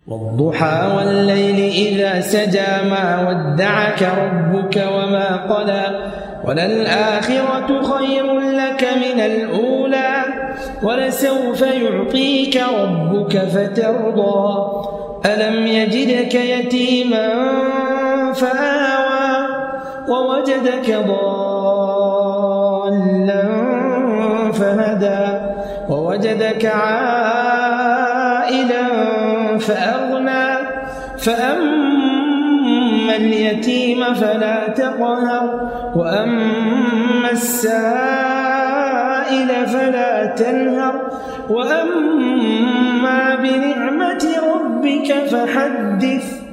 والضحى والليل إذا سجى ما ودعك ربك وما قلى وللآخرة خير لك من الأولى ولسوف يعطيك ربك فترضى ألم يجدك يتيما فآوى ووجدك ضالا فهدى ووجدك عائلا فأغنى فأما اليتيم فلا تقهر وأما السائل فلا تنهر وأما بنعمة ربك فحدث